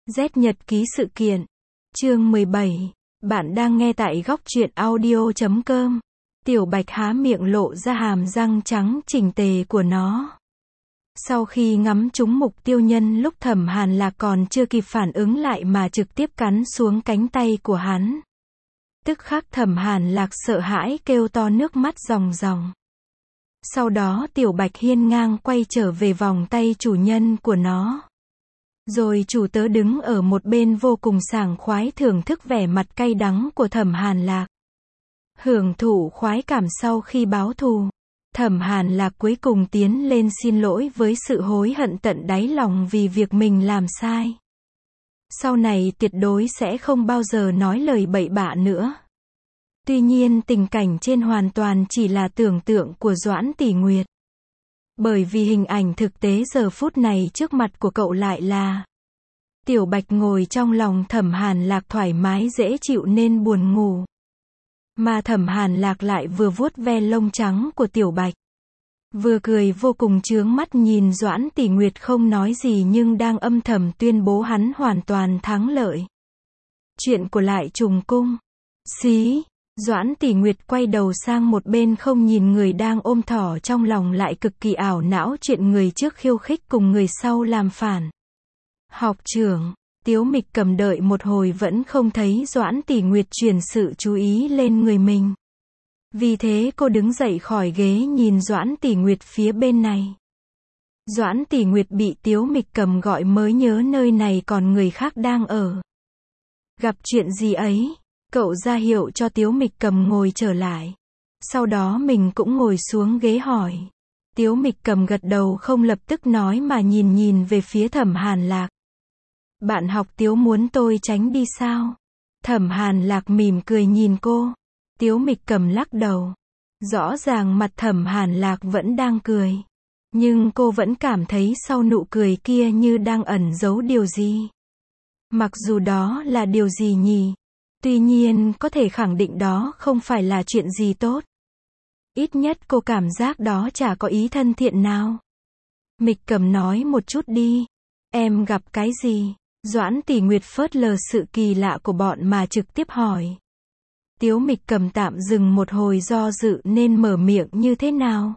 Z nhật ký sự kiện. Chương 17. Bạn đang nghe tại góc truyện audio.com. Tiểu Bạch há miệng lộ ra hàm răng trắng chỉnh tề của nó. Sau khi ngắm trúng mục tiêu nhân lúc Thẩm Hàn Lạc còn chưa kịp phản ứng lại mà trực tiếp cắn xuống cánh tay của hắn. Tức khắc Thẩm Hàn Lạc sợ hãi kêu to nước mắt ròng ròng. Sau đó Tiểu Bạch hiên ngang quay trở về vòng tay chủ nhân của nó. Rồi chủ tớ đứng ở một bên vô cùng sảng khoái thưởng thức vẻ mặt cay đắng của Thẩm Hàn Lạc. Hưởng thụ khoái cảm sau khi báo thù, Thẩm Hàn Lạc cuối cùng tiến lên xin lỗi với sự hối hận tận đáy lòng vì việc mình làm sai. Sau này tuyệt đối sẽ không bao giờ nói lời bậy bạ nữa. Tuy nhiên tình cảnh trên hoàn toàn chỉ là tưởng tượng của Doãn Tỷ Nguyệt. Bởi vì hình ảnh thực tế giờ phút này trước mặt của cậu lại là Tiểu Bạch ngồi trong lòng Thẩm Hàn Lạc thoải mái dễ chịu nên buồn ngủ. Mà Thẩm Hàn Lạc lại vừa vuốt ve lông trắng của Tiểu Bạch, vừa cười vô cùng chướng mắt nhìn Doãn Tỷ Nguyệt không nói gì nhưng đang âm thầm tuyên bố hắn hoàn toàn thắng lợi. Chuyện của Lại Trùng Cung. Xí. Doãn Tỷ Nguyệt quay đầu sang một bên không nhìn người đang ôm thỏ trong lòng lại cực kỳ ảo não chuyện người trước khiêu khích cùng người sau làm phản. Học trưởng, Tiếu Mịch Cầm đợi một hồi vẫn không thấy Doãn Tỷ Nguyệt chuyển sự chú ý lên người mình. Vì thế cô đứng dậy khỏi ghế nhìn Doãn Tỷ Nguyệt phía bên này. Doãn Tỷ Nguyệt bị Tiếu Mịch Cầm gọi mới nhớ nơi này còn người khác đang ở. Gặp chuyện gì ấy? Cậu ra hiệu cho Tiếu Mịch Cầm ngồi trở lại. Sau đó mình cũng ngồi xuống ghế hỏi. Tiếu Mịch Cầm gật đầu không lập tức nói mà nhìn về phía Thẩm Hàn Lạc. Bạn học Tiếu muốn tôi tránh đi sao? Thẩm Hàn Lạc mỉm cười nhìn cô. Tiếu Mịch Cầm lắc đầu. Rõ ràng mặt Thẩm Hàn Lạc vẫn đang cười. Nhưng cô vẫn cảm thấy sau nụ cười kia như đang ẩn giấu điều gì. Mặc dù đó là điều gì nhỉ? Tuy nhiên có thể khẳng định đó không phải là chuyện gì tốt. Ít nhất cô cảm giác đó chả có ý thân thiện nào. Mịch Cầm nói một chút đi. Em gặp cái gì? Doãn Tỷ Nguyệt phớt lờ sự kỳ lạ của bọn mà trực tiếp hỏi. Tiếu Mịch Cầm tạm dừng một hồi do dự nên mở miệng như thế nào?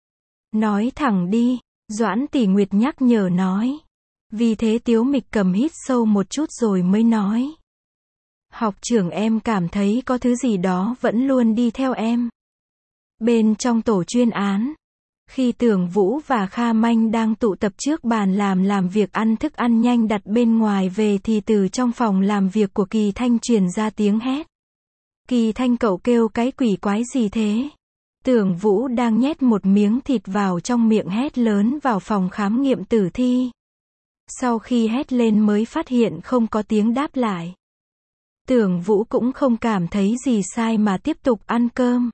Nói thẳng đi, Doãn Tỷ Nguyệt nhắc nhở nói. Vì thế Tiếu Mịch Cầm hít sâu một chút rồi mới nói. Học trưởng em cảm thấy có thứ gì đó vẫn luôn đi theo em. Bên trong tổ chuyên án, khi Tưởng Vũ và Kha Manh đang tụ tập trước bàn làm việc ăn thức ăn nhanh đặt bên ngoài về thì từ trong phòng làm việc của Kỳ Thanh truyền ra tiếng hét. Kỳ Thanh cậu kêu cái quỷ quái gì thế? Tưởng Vũ đang nhét một miếng thịt vào trong miệng hét lớn vào phòng khám nghiệm tử thi. Sau khi hét lên mới phát hiện không có tiếng đáp lại. Tưởng Vũ cũng không cảm thấy gì sai mà tiếp tục ăn cơm.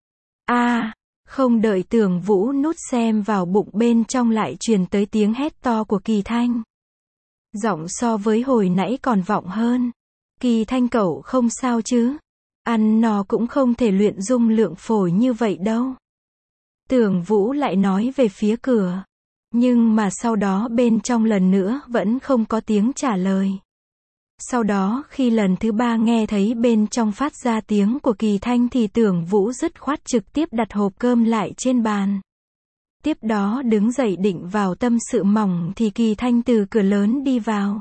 Không đợi Tưởng Vũ nuốt xem vào bụng bên trong lại truyền tới tiếng hét to của Kỳ Thanh. Giọng so với hồi nãy còn vọng hơn. Kỳ Thanh cậu không sao chứ? Ăn no cũng không thể luyện dung lượng phổi như vậy đâu. Tưởng Vũ lại nói về phía cửa. Nhưng mà sau đó bên trong lần nữa vẫn không có tiếng trả lời. Sau đó khi lần thứ ba nghe thấy bên trong phát ra tiếng của Kỳ Thanh thì Tưởng Vũ dứt khoát trực tiếp đặt hộp cơm lại trên bàn. Tiếp đó đứng dậy định vào tâm sự mỏng thì Kỳ Thanh từ cửa lớn đi vào.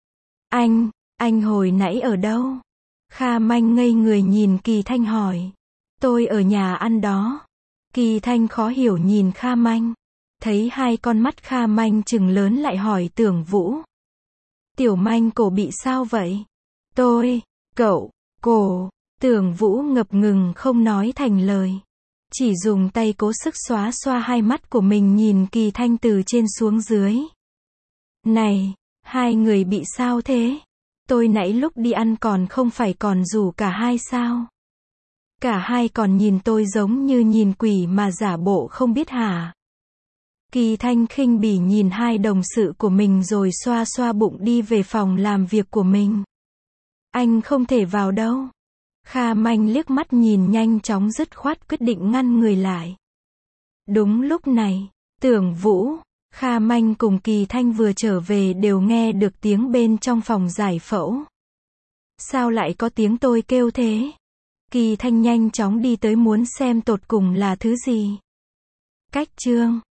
Anh hồi nãy ở đâu? Kha Manh ngây người nhìn Kỳ Thanh hỏi. Tôi ở nhà ăn đó. Kỳ Thanh khó hiểu nhìn Kha Manh. Thấy hai con mắt Kha Manh trừng lớn lại hỏi Tưởng Vũ. Tiểu Manh cổ bị sao vậy? Cổ. Tưởng Vũ ngập ngừng không nói thành lời. Chỉ dùng tay cố sức xóa xoa hai mắt của mình nhìn Kỳ Thanh từ trên xuống dưới. Này, hai người bị sao thế? Tôi nãy lúc đi ăn còn không phải còn rủ cả hai sao? Cả hai còn nhìn tôi giống như nhìn quỷ mà giả bộ không biết hả? Kỳ Thanh khinh bỉ nhìn hai đồng sự của mình rồi xoa xoa bụng đi về phòng làm việc của mình. Anh không thể vào đâu. Kha Manh liếc mắt nhìn nhanh chóng dứt khoát quyết định ngăn người lại. Đúng lúc này, Tưởng Vũ, Kha Manh cùng Kỳ Thanh vừa trở về đều nghe được tiếng bên trong phòng giải phẫu. Sao lại có tiếng tôi kêu thế? Kỳ Thanh nhanh chóng đi tới muốn xem tột cùng là thứ gì. Cách chương